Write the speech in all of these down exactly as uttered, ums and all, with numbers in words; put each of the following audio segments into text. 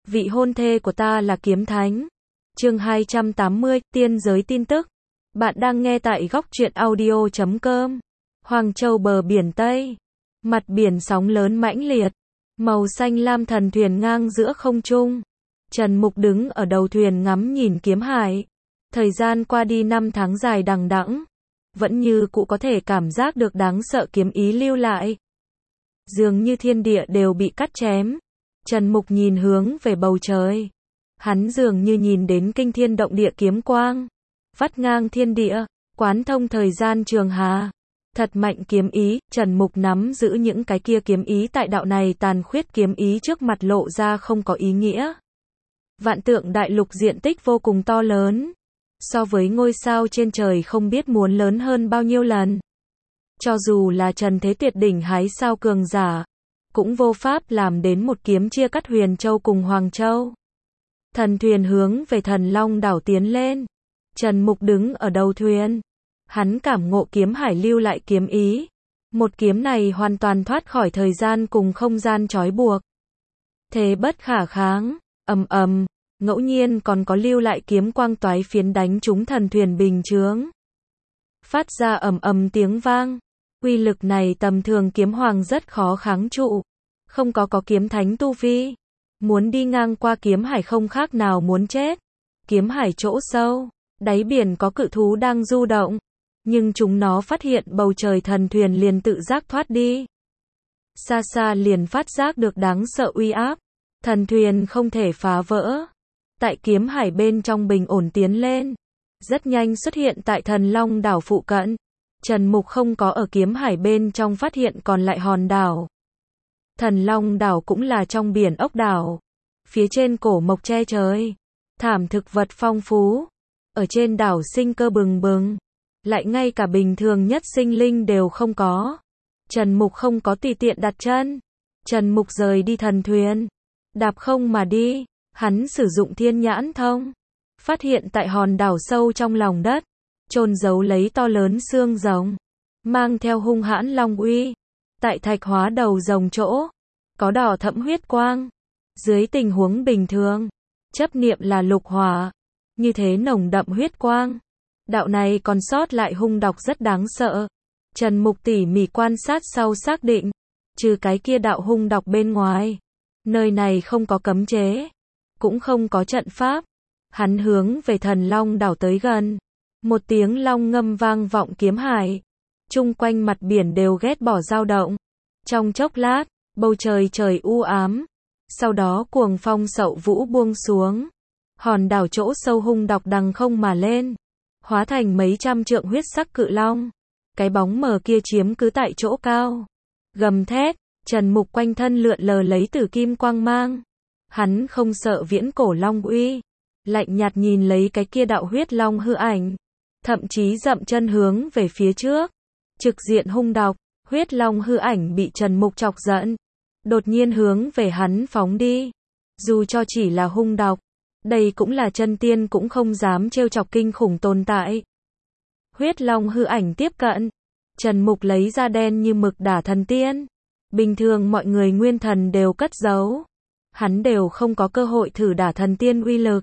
Vị hôn thê của ta là kiếm thánh. Chương hai trăm tám mươi, tiên giới tin tức. Bạn đang nghe tại góc truyện audio chấm com. Hoàng Châu bờ biển Tây. Mặt biển sóng lớn mãnh liệt. Màu xanh lam thần thuyền ngang giữa không trung. Trần Mục đứng ở đầu thuyền ngắm nhìn kiếm hải. Thời gian qua đi năm tháng dài đằng đẵng, vẫn như cũ có thể cảm giác được đáng sợ kiếm ý lưu lại. Dường như thiên địa đều bị cắt chém. Trần Mục nhìn hướng về bầu trời. Hắn dường như nhìn đến kinh thiên động địa kiếm quang. Vắt ngang thiên địa, quán thông thời gian trường hà. Thật mạnh kiếm ý, Trần Mục nắm giữ những cái kia kiếm ý tại đạo này tàn khuyết kiếm ý trước mặt lộ ra không có ý nghĩa. Vạn tượng đại lục diện tích vô cùng to lớn. So với ngôi sao trên trời không biết muốn lớn hơn bao nhiêu lần. Cho dù là Trần Thế tuyệt đỉnh hái sao cường giả, cũng vô pháp làm đến một kiếm chia cắt Huyền Châu cùng Hoàng Châu. Thần thuyền hướng về Thần Long đảo tiến lên. Trần Mục đứng ở đầu thuyền. Hắn cảm ngộ kiếm hải lưu lại kiếm ý. Một kiếm này hoàn toàn thoát khỏi thời gian cùng không gian trói buộc. Thế bất khả kháng, ầm ầm, ngẫu nhiên còn có lưu lại kiếm quang toái phiến đánh trúng thần thuyền bình chướng. Phát ra ầm ầm tiếng vang. Uy lực này tầm thường kiếm hoàng rất khó kháng trụ. Không có có kiếm thánh tu vi. Muốn đi ngang qua kiếm hải không khác nào muốn chết. Kiếm hải chỗ sâu, đáy biển có cự thú đang du động. Nhưng chúng nó phát hiện bầu trời thần thuyền liền tự giác thoát đi. Xa xa liền phát giác được đáng sợ uy áp. Thần thuyền không thể phá vỡ. Tại kiếm hải bên trong bình ổn tiến lên. Rất nhanh xuất hiện tại Thần Long đảo phụ cận. Trần Mục không có ở kiếm hải bên trong phát hiện còn lại hòn đảo. Thần Long đảo cũng là trong biển ốc đảo. Phía trên cổ mộc che trời. Thảm thực vật phong phú. Ở trên đảo sinh cơ bừng bừng. Lại ngay cả bình thường nhất sinh linh đều không có. Trần Mục không có tùy tiện đặt chân. Trần Mục rời đi thần thuyền. Đạp không mà đi. Hắn sử dụng thiên nhãn thông. Phát hiện tại hòn đảo sâu trong lòng đất. Chôn giấu lấy to lớn xương rồng. Mang theo hung hãn long uy. Tại thạch hóa đầu rồng chỗ. Có đỏ thẫm huyết quang. Dưới tình huống bình thường. Chấp niệm là lục hỏa. Như thế nồng đậm huyết quang. Đạo này còn sót lại hung độc rất đáng sợ. Trần Mục tỉ mỉ quan sát sau xác định. Trừ cái kia đạo hung độc bên ngoài. Nơi này không có cấm chế. Cũng không có trận pháp. Hắn hướng về Thần Long đảo tới gần. Một tiếng long ngâm vang vọng kiếm hải. Chung quanh mặt biển đều ghét bỏ dao động. Trong chốc lát, bầu trời trời u ám. Sau đó cuồng phong sậu vũ buông xuống. Hòn đảo chỗ sâu hung độc đằng không mà lên. Hóa thành mấy trăm trượng huyết sắc cự long. Cái bóng mờ kia chiếm cứ tại chỗ cao. Gầm thét, Trần Mục quanh thân lượn lờ lấy tử kim quang mang. Hắn không sợ viễn cổ long uy. Lạnh nhạt nhìn lấy cái kia đạo huyết long hư ảnh. Thậm chí dậm chân hướng về phía trước. Trực diện hung độc, huyết long hư ảnh bị Trần Mục chọc giận. Đột nhiên hướng về hắn phóng đi. Dù cho chỉ là hung độc, đây cũng là chân tiên cũng không dám trêu chọc kinh khủng tồn tại. Huyết long hư ảnh tiếp cận. Trần Mục lấy ra đen như mực đả thần tiên. Bình thường mọi người nguyên thần đều cất giấu. Hắn đều không có cơ hội thử đả thần tiên uy lực.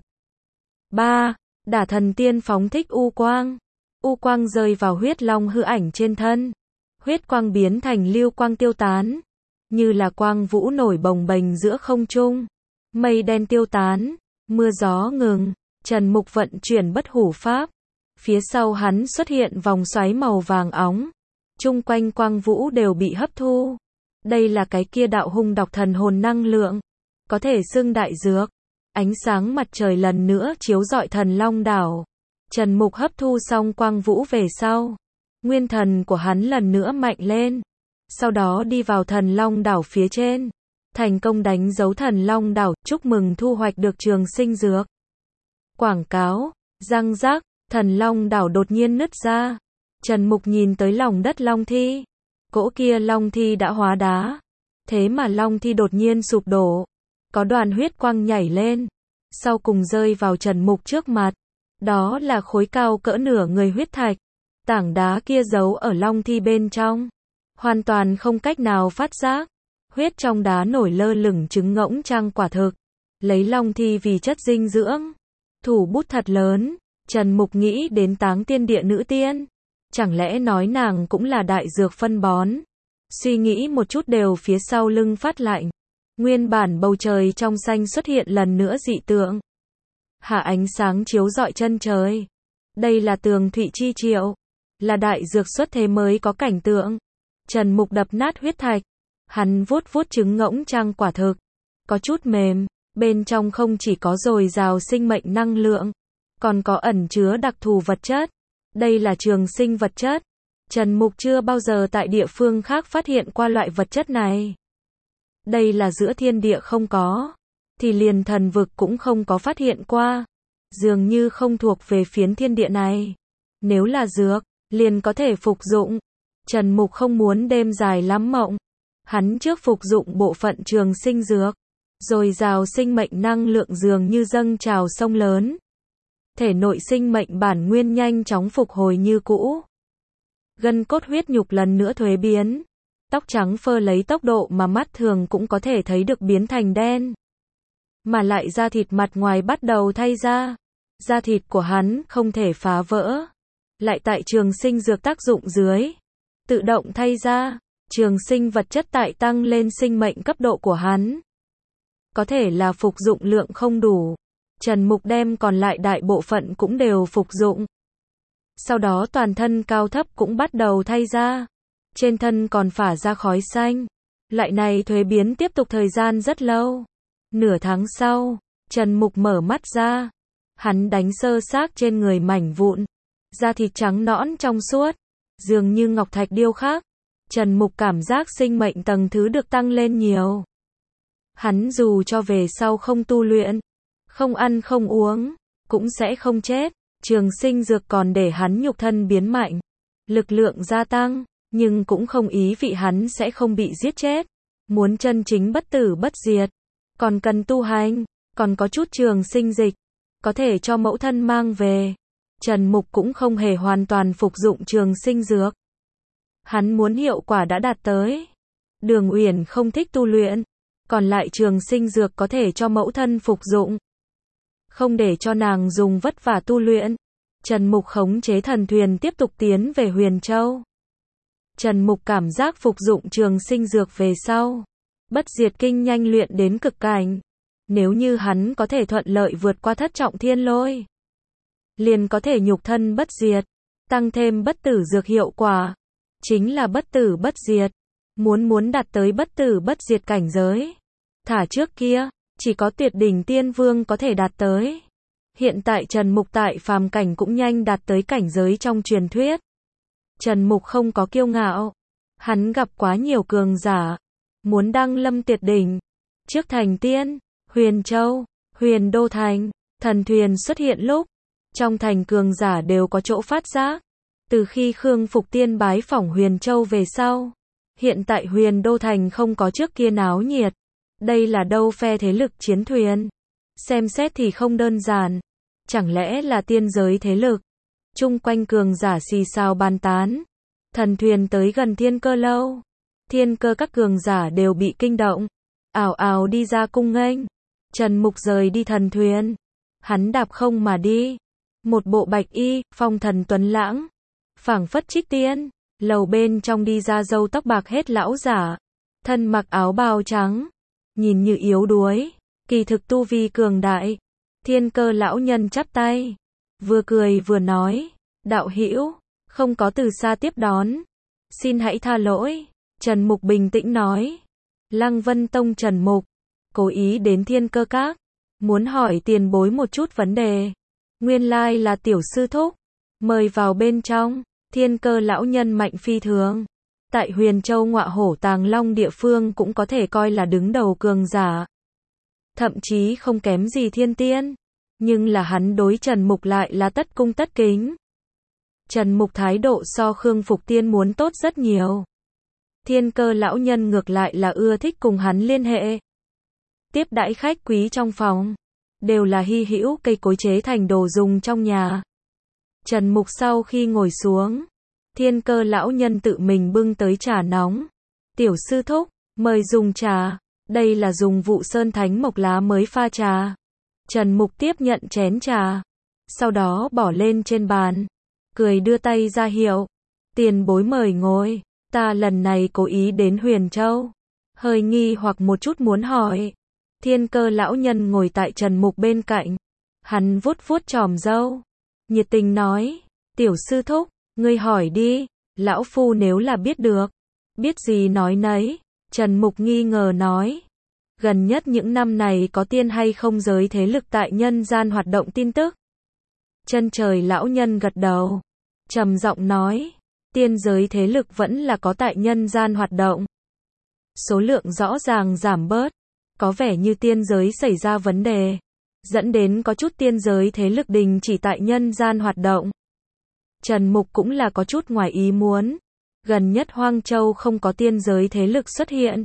ba. Đả thần tiên phóng thích u quang. U quang rơi vào huyết long hư ảnh trên thân. Huyết quang biến thành lưu quang tiêu tán. Như là quang vũ nổi bồng bềnh giữa không trung. Mây đen tiêu tán. Mưa gió ngừng. Trần Mục vận chuyển bất hủ pháp. Phía sau hắn xuất hiện vòng xoáy màu vàng óng. Chung quanh quang vũ đều bị hấp thu. Đây là cái kia đạo hung độc thần hồn năng lượng. Có thể xưng đại dược. Ánh sáng mặt trời lần nữa chiếu rọi Thần Long đảo. Trần Mục hấp thu xong quang vũ về sau. Nguyên thần của hắn lần nữa mạnh lên. Sau đó đi vào Thần Long đảo phía trên. Thành công đánh dấu Thần Long đảo, chúc mừng thu hoạch được trường sinh dược. Quảng cáo, răng rác, Thần Long đảo đột nhiên nứt ra. Trần Mục nhìn tới lòng đất long thi. Cỗ kia long thi đã hóa đá. Thế mà long thi đột nhiên sụp đổ. Có đoàn huyết quang nhảy lên. Sau cùng rơi vào Trần Mục trước mặt. Đó là khối cao cỡ nửa người huyết thạch. Tảng đá kia giấu ở long thi bên trong. Hoàn toàn không cách nào phát giác. Huyết trong đá nổi lơ lửng trứng ngỗng trăng quả thực. lấy long thi vì chất dinh dưỡng. Thủ bút thật lớn, Trần Mục nghĩ đến Táng Tiên Địa nữ tiên. Chẳng lẽ nói nàng cũng là đại dược phân bón? Suy nghĩ một chút đều phía sau lưng phát lạnh. Nguyên bản bầu trời trong xanh xuất hiện lần nữa dị tượng. Hạ ánh sáng chiếu rọi chân trời. Đây là tường thụy chi triệu. Là đại dược xuất thế mới có cảnh tượng. Trần Mục đập nát huyết thạch. Hắn vuốt vuốt trứng ngỗng trăng quả thực. Có chút mềm. Bên trong không chỉ có dồi dào sinh mệnh năng lượng. Còn có ẩn chứa đặc thù vật chất. Đây là trường sinh vật chất. Trần Mục chưa bao giờ tại địa phương khác phát hiện qua loại vật chất này. Đây là giữa thiên địa không có. Thì liền thần vực cũng không có phát hiện qua. Dường như không thuộc về phiến thiên địa này. Nếu là dược, liền có thể phục dụng. Trần Mục không muốn đêm dài lắm mộng. Hắn trước phục dụng bộ phận trường sinh dược. Rồi rào sinh mệnh năng lượng dường như dâng trào sông lớn. Thể nội sinh mệnh bản nguyên nhanh chóng phục hồi như cũ. Gân cốt huyết nhục lần nữa thuế biến. Tóc trắng phơ lấy tốc độ mà mắt thường cũng có thể thấy được biến thành đen. Mà lại da thịt mặt ngoài bắt đầu thay ra. Da thịt của hắn không thể phá vỡ. Lại tại trường sinh dược tác dụng dưới. Tự động thay ra. Trường sinh vật chất tại tăng lên sinh mệnh cấp độ của hắn. Có thể là phục dụng lượng không đủ. Trần Mục đem còn lại đại bộ phận cũng đều phục dụng. Sau đó toàn thân cao thấp cũng bắt đầu thay ra. Trên thân còn phả ra khói xanh. Loại này thuế biến tiếp tục thời gian rất lâu. Nửa tháng sau, Trần Mục mở mắt ra. Hắn đánh sơ xác trên người mảnh vụn. Da thịt trắng nõn trong suốt. Dường như ngọc thạch điêu khắc. Trần Mục cảm giác sinh mệnh tầng thứ được tăng lên nhiều. Hắn dù cho về sau không tu luyện, không ăn không uống, cũng sẽ không chết. Trường sinh dược còn để hắn nhục thân biến mạnh, lực lượng gia tăng, nhưng cũng không ý vị hắn sẽ không bị giết chết. Muốn chân chính bất tử bất diệt, còn cần tu hành, còn có chút trường sinh dịch, có thể cho mẫu thân mang về. Trần Mục cũng không hề hoàn toàn phục dụng trường sinh dược. Hắn muốn hiệu quả đã đạt tới. Đường Uyển không thích tu luyện, còn lại trường sinh dược có thể cho mẫu thân phục dụng. Không để cho nàng dùng vất vả tu luyện. Trần Mục khống chế thần thuyền tiếp tục tiến về Huyền Châu. Trần Mục cảm giác phục dụng trường sinh dược về sau. Bất diệt kinh nhanh luyện đến cực cảnh. Nếu như hắn có thể thuận lợi vượt qua thất trọng thiên lôi. Liền có thể nhục thân bất diệt. Tăng thêm bất tử dược hiệu quả. Chính là bất tử bất diệt. Muốn muốn đạt tới bất tử bất diệt cảnh giới. Thả trước kia, chỉ có tuyệt đỉnh tiên vương có thể đạt tới. Hiện tại Trần Mục tại phàm cảnh cũng nhanh đạt tới cảnh giới trong truyền thuyết. Trần Mục không có kiêu ngạo. Hắn gặp quá nhiều cường giả. Muốn đăng lâm tuyệt đỉnh. Trước thành tiên, Huyền Châu, Huyền Đô Thành, thần thuyền xuất hiện lúc. Trong thành cường giả đều có chỗ phát giác. Từ khi Khương Phục Tiên bái phỏng Huyền Châu về sau. Hiện tại Huyền Đô Thành không có trước kia náo nhiệt. Đây là đâu phe thế lực chiến thuyền. Xem xét thì không đơn giản. Chẳng lẽ là tiên giới thế lực. Chung quanh cường giả xì xào bàn tán. Thần thuyền tới gần Thiên Cơ lâu. Thiên Cơ các cường giả đều bị kinh động. Ào ào đi ra cung nghênh. Trần Mục rời đi thần thuyền. Hắn đạp không mà đi. Một bộ bạch y, phong thần tuấn lãng. Phảng phất trích tiên. Lầu bên trong đi ra râu tóc bạc hết lão giả. Thân mặc áo bào trắng. Nhìn như yếu đuối. Kỳ thực tu vi cường đại. Thiên Cơ lão nhân chắp tay. Vừa cười vừa nói. Đạo hữu, không có từ xa tiếp đón. Xin hãy tha lỗi. Trần Mục bình tĩnh nói. Lăng Vân Tông Trần Mục. Cố ý đến Thiên Cơ các. Muốn hỏi tiền bối một chút vấn đề. Nguyên lai là tiểu sư thúc. Mời vào bên trong. Thiên Cơ lão nhân mạnh phi thường. Tại Huyền Châu Ngọa Hổ Tàng Long địa phương cũng có thể coi là đứng đầu cường giả. Thậm chí không kém gì thiên tiên. Nhưng là hắn đối Trần Mục lại là tất cung tất kính. Trần Mục thái độ so Khương Phục Tiên muốn tốt rất nhiều. Thiên Cơ lão nhân ngược lại là ưa thích cùng hắn liên hệ. Tiếp đãi khách quý trong phòng. Đều là hy hữu cây cối chế thành đồ dùng trong nhà. Trần Mục sau khi ngồi xuống. Thiên Cơ lão nhân tự mình bưng tới trà nóng. Tiểu sư thúc, mời dùng trà. Đây là dùng vụ sơn thánh mộc lá mới pha trà. Trần Mục tiếp nhận chén trà, sau đó bỏ lên trên bàn, cười đưa tay ra hiệu. Tiền bối mời ngồi, ta lần này cố ý đến Huyền Châu. Hơi nghi hoặc một chút muốn hỏi. Thiên Cơ lão nhân ngồi tại Trần Mục bên cạnh. Hắn vuốt vuốt chòm râu, nhiệt tình nói, tiểu sư thúc, ngươi hỏi đi, lão phu nếu là biết được. Biết gì nói nấy, Trần Mục nghi ngờ nói. Gần nhất những năm này có tiên hay không giới thế lực tại nhân gian hoạt động tin tức? Chân trời lão nhân gật đầu, trầm giọng nói, tiên giới thế lực vẫn là có tại nhân gian hoạt động. Số lượng rõ ràng giảm bớt, có vẻ như tiên giới xảy ra vấn đề, dẫn đến có chút tiên giới thế lực đình chỉ tại nhân gian hoạt động. Trần Mục cũng là có chút ngoài ý muốn, gần nhất Hoang Châu không có tiên giới thế lực xuất hiện.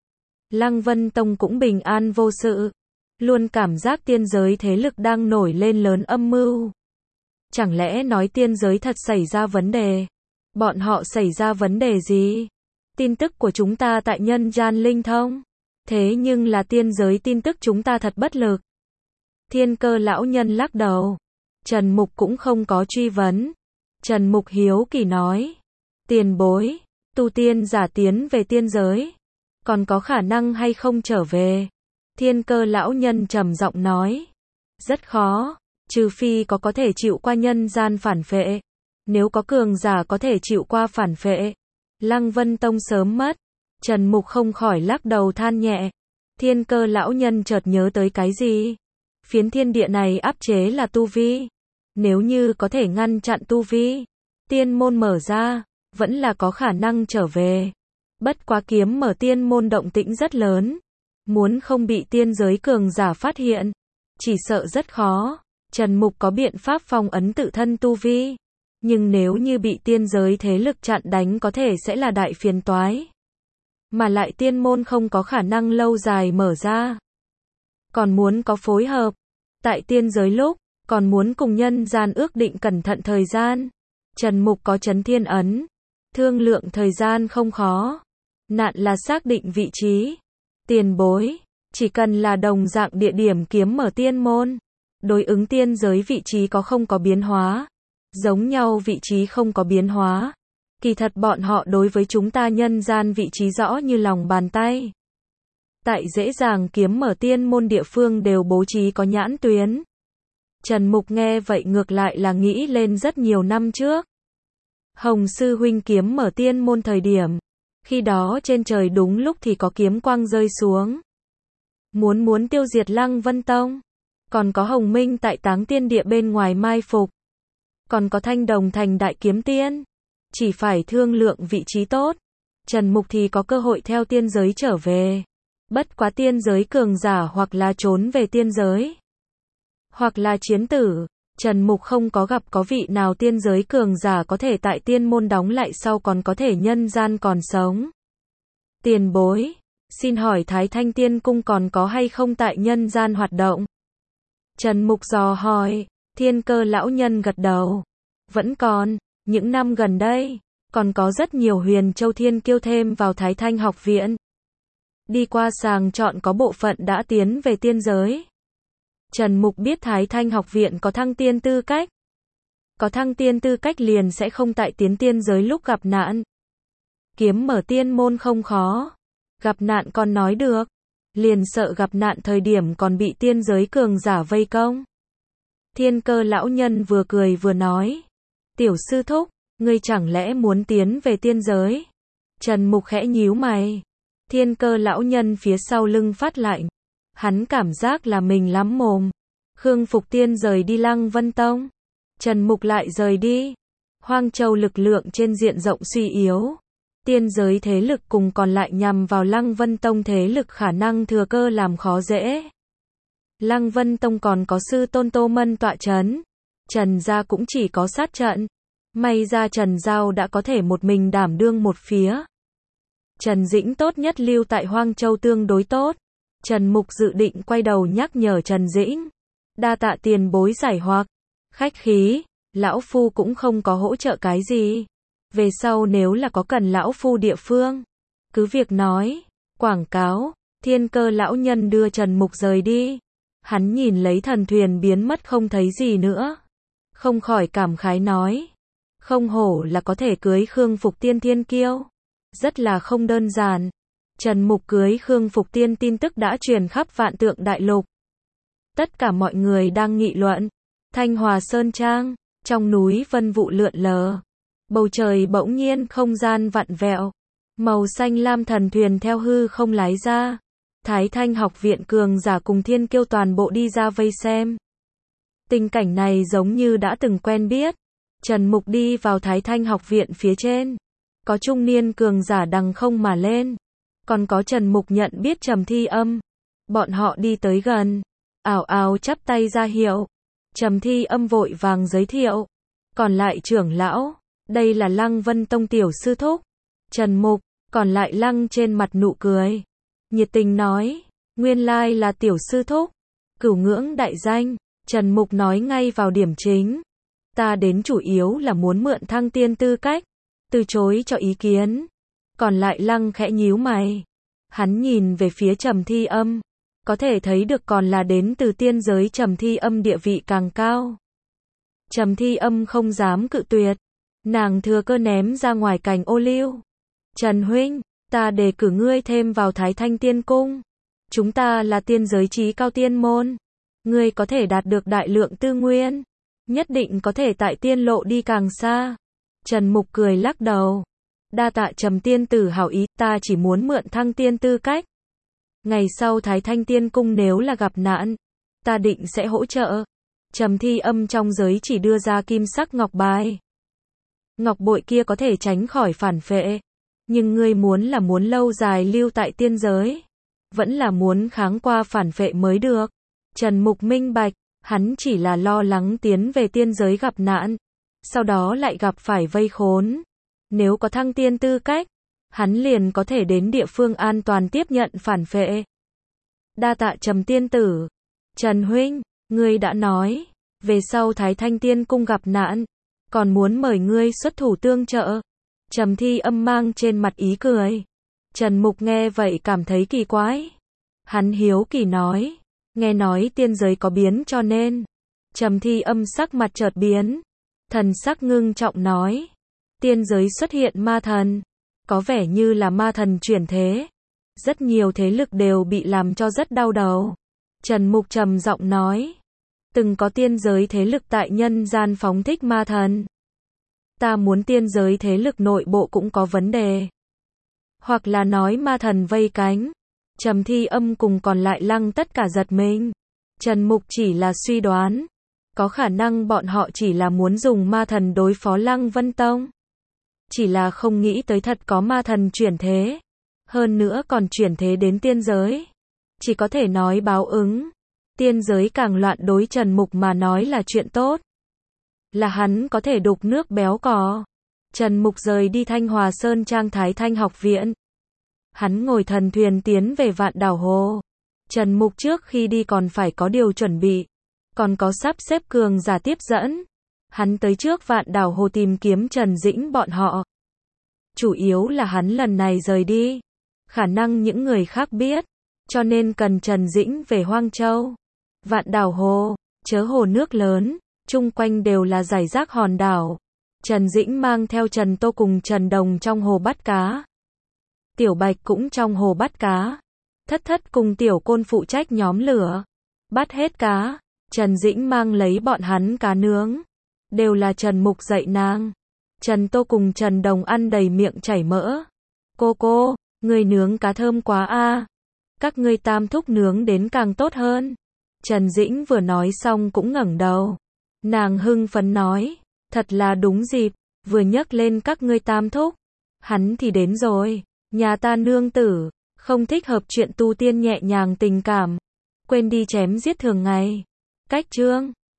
Lăng Vân Tông cũng bình an vô sự, luôn cảm giác tiên giới thế lực đang nổi lên lớn âm mưu. Chẳng lẽ nói tiên giới thật xảy ra vấn đề? Bọn họ xảy ra vấn đề gì? Tin tức của chúng ta tại nhân gian linh thông, thế nhưng là tiên giới tin tức chúng ta thật bất lực. Thiên Cơ lão nhân lắc đầu, Trần Mục cũng không có truy vấn. Trần Mục hiếu kỳ nói, tiền bối, tu tiên giả tiến về tiên giới, còn có khả năng hay không trở về? Thiên Cơ lão nhân trầm giọng nói, rất khó, trừ phi có có thể chịu qua nhân gian phản phệ. Nếu có cường giả có thể chịu qua phản phệ, Lăng Vân Tông sớm mất. Trần Mục không khỏi lắc đầu than nhẹ. Thiên Cơ lão nhân chợt nhớ tới cái gì? Phiến thiên địa này áp chế là tu vi. Nếu như có thể ngăn chặn tu vi, tiên môn mở ra, vẫn là có khả năng trở về. Bất quá kiếm mở tiên môn động tĩnh rất lớn, muốn không bị tiên giới cường giả phát hiện, chỉ sợ rất khó. Trần Mục có biện pháp phong ấn tự thân tu vi, nhưng nếu như bị tiên giới thế lực chặn đánh có thể sẽ là đại phiền toái. Mà lại tiên môn không có khả năng lâu dài mở ra. Còn muốn có phối hợp, tại tiên giới lúc, còn muốn cùng nhân gian ước định cẩn thận thời gian. Trần Mục có chấn thiên ấn, thương lượng thời gian không khó. Nạn là xác định vị trí. Tiền bối, chỉ cần là đồng dạng địa điểm kiếm mở tiên môn, đối ứng tiên giới vị trí có không có biến hóa, giống nhau vị trí không có biến hóa. Kỳ thật bọn họ đối với chúng ta nhân gian vị trí rõ như lòng bàn tay. Tại dễ dàng kiếm mở tiên môn địa phương đều bố trí có nhãn tuyến. Trần Mục nghe vậy ngược lại là nghĩ lên rất nhiều năm trước. Hồng sư huynh kiếm mở tiên môn thời điểm, khi đó trên trời đúng lúc thì có kiếm quang rơi xuống. Muốn muốn tiêu diệt Lăng Vân Tông. Còn có Hồng Minh tại Táng Tiên Địa bên ngoài mai phục. Còn có Thanh Đồng thành đại kiếm tiên. Chỉ phải thương lượng vị trí tốt, Trần Mục thì có cơ hội theo tiên giới trở về. Bất quá tiên giới cường giả hoặc là trốn về tiên giới, hoặc là chiến tử. Trần Mục không có gặp có vị nào tiên giới cường giả có thể tại tiên môn đóng lại sau còn có thể nhân gian còn sống. Tiền bối, xin hỏi Thái Thanh Tiên Cung còn có hay không tại nhân gian hoạt động? Trần Mục dò hỏi. Thiên Cơ lão nhân gật đầu, vẫn còn. Những năm gần đây, còn có rất nhiều Huyền Châu thiên kiêu thêm vào Thái Thanh học viện. Đi qua sàng chọn có bộ phận đã tiến về tiên giới. Trần Mục biết Thái Thanh học viện có thăng tiên tư cách. Có thăng tiên tư cách liền sẽ không tại tiến tiên giới lúc gặp nạn. Kiếm mở tiên môn không khó. Gặp nạn còn nói được. Liền sợ gặp nạn thời điểm còn bị tiên giới cường giả vây công. Thiên Cơ lão nhân vừa cười vừa nói. Tiểu sư thúc, ngươi chẳng lẽ muốn tiến về tiên giới? Trần Mục khẽ nhíu mày. Thiên Cơ lão nhân phía sau lưng phát lạnh. Hắn cảm giác là mình lắm mồm. Khương Phục Tiên rời đi Lăng Vân Tông. Trần Mục lại rời đi. Hoang Châu lực lượng trên diện rộng suy yếu. Tiên giới thế lực cùng còn lại nhằm vào Lăng Vân Tông thế lực khả năng thừa cơ làm khó dễ. Lăng Vân Tông còn có sư tôn Tô Mân tọa chấn. Trần gia cũng chỉ có sát trận. May ra Trần Giao đã có thể một mình đảm đương một phía. Trần Dĩnh tốt nhất lưu tại Hoang Châu tương đối tốt. Trần Mục dự định quay đầu nhắc nhở Trần Dĩnh. Đa tạ tiền bối giải hoặc. Khách khí, lão phu cũng không có hỗ trợ cái gì. Về sau nếu là có cần lão phu địa phương, cứ việc nói. Quảng cáo, Thiên Cơ lão nhân đưa Trần Mục rời đi. Hắn nhìn lấy thần thuyền biến mất không thấy gì nữa. Không khỏi cảm khái nói. Không hổ là có thể cưới Khương Phục Tiên thiên kiêu. Rất là không đơn giản. Trần Mục cưới Khương Phục Tiên tin tức đã truyền khắp vạn tượng đại lục. Tất cả mọi người đang nghị luận. Thanh Hòa Sơn Trang, trong núi vân vụ lượn lờ. Bầu trời bỗng nhiên không gian vặn vẹo. Màu xanh lam thần thuyền theo hư không lái ra. Thái Thanh học viện cường giả cùng thiên kiêu toàn bộ đi ra vây xem. Tình cảnh này giống như đã từng quen biết. Trần Mục đi vào Thái Thanh học viện phía trên. Có trung niên cường giả đằng không mà lên. Còn có Trần Mục nhận biết Trầm Thi Âm. Bọn họ đi tới gần. Ảo ảo chắp tay ra hiệu. Trầm Thi Âm vội vàng giới thiệu. Còn lại trưởng lão. Đây là Lăng Vân Tông tiểu sư thúc. Trần Mục. Còn lại Lăng trên mặt nụ cười. Nhiệt tình nói. Nguyên lai là tiểu sư thúc. Cửu ngưỡng đại danh. Trần Mục nói ngay vào điểm chính. Ta đến chủ yếu là muốn mượn thăng tiên tư cách. Từ chối cho ý kiến. Còn lại Lăng khẽ nhíu mày. Hắn nhìn về phía Trầm Thi Âm. Có thể thấy được còn là đến từ tiên giới Trầm Thi Âm địa vị càng cao. Trầm Thi Âm không dám cự tuyệt. Nàng thừa cơ ném ra ngoài cành ô liu. Trần huynh, ta đề cử ngươi thêm vào Thái Thanh Tiên Cung. Chúng ta là tiên giới trí cao tiên môn. Ngươi có thể đạt được đại lượng tư nguyên. Nhất định có thể tại tiên lộ đi càng xa. Trần Mục cười lắc đầu. Đa tạ Trầm tiên tử hảo ý, ta chỉ muốn mượn thăng tiên tư cách. Ngày sau Thái Thanh Tiên Cung nếu là gặp nạn, ta định sẽ hỗ trợ. Trầm Thi Âm trong giới chỉ đưa ra kim sắc ngọc bài. Ngọc bội kia có thể tránh khỏi phản phệ. Nhưng ngươi muốn là muốn lâu dài lưu tại tiên giới. Vẫn là muốn kháng qua phản phệ mới được. Trần Mục minh bạch, hắn chỉ là lo lắng tiến về tiên giới gặp nạn. Sau đó lại gặp phải vây khốn. Nếu có thăng tiên tư cách, hắn liền có thể đến địa phương an toàn tiếp nhận phản phệ. Đa tạ Trầm tiên tử. Trần huynh, ngươi đã nói, về sau Thái Thanh Tiên Cung gặp nạn, còn muốn mời ngươi xuất thủ tương trợ. Trầm Thi Âm mang trên mặt ý cười. Trần Mục nghe vậy cảm thấy kỳ quái. Hắn hiếu kỳ nói, nghe nói tiên giới có biến cho nên. Trầm Thi Âm sắc mặt chợt biến. Thần sắc ngưng trọng nói, tiên giới xuất hiện ma thần. Có vẻ như là ma thần chuyển thế. Rất nhiều thế lực đều bị làm cho rất đau đầu. Trần Mục trầm giọng nói, từng có tiên giới thế lực tại nhân gian phóng thích ma thần. Ta muốn tiên giới thế lực nội bộ cũng có vấn đề. Hoặc là nói ma thần vây cánh. Trầm Thi Âm cùng còn lại Lăng tất cả giật mình. Trần Mục chỉ là suy đoán. Có khả năng bọn họ chỉ là muốn dùng ma thần đối phó Lăng Vân Tông. Chỉ là không nghĩ tới thật có ma thần chuyển thế. Hơn nữa còn chuyển thế đến tiên giới. Chỉ có thể nói báo ứng. Tiên giới càng loạn đối Trần Mục mà nói là chuyện tốt. Là hắn có thể đục nước béo cò. Trần Mục rời đi Thanh Hòa Sơn Trang Thái Thanh học viện. Hắn ngồi thần thuyền tiến về Vạn Đảo Hồ. Trần Mục trước khi đi còn phải có điều chuẩn bị. Còn có sắp xếp cường giả tiếp dẫn. Hắn tới trước Vạn Đảo Hồ tìm kiếm Trần Dĩnh bọn họ. Chủ yếu là hắn lần này rời đi. Khả năng những người khác biết. Cho nên cần Trần Dĩnh về Hoang Châu. Vạn Đảo Hồ, chớ hồ nước lớn. Chung quanh đều là rải rác hòn đảo. Trần Dĩnh mang theo Trần Tô cùng Trần Đồng trong hồ bắt cá. Tiểu Bạch cũng trong hồ bắt cá. Thất Thất cùng Tiểu Côn phụ trách nhóm lửa. Bắt hết cá. Trần Dĩnh mang lấy bọn hắn cá nướng. Đều là Trần Mục dạy nàng. Trần Tô cùng Trần Đồng ăn đầy miệng chảy mỡ. Cô cô, người nướng cá thơm quá a. Các ngươi tam thúc nướng đến càng tốt hơn. Trần Dĩnh vừa nói xong cũng ngẩng đầu. Nàng hưng phấn nói, thật là đúng dịp, vừa nhắc lên các ngươi tam thúc. Hắn thì đến rồi, nhà ta nương tử, không thích hợp chuyện tu tiên nhẹ nhàng tình cảm. Quên đi chém giết thường ngày. Cách chương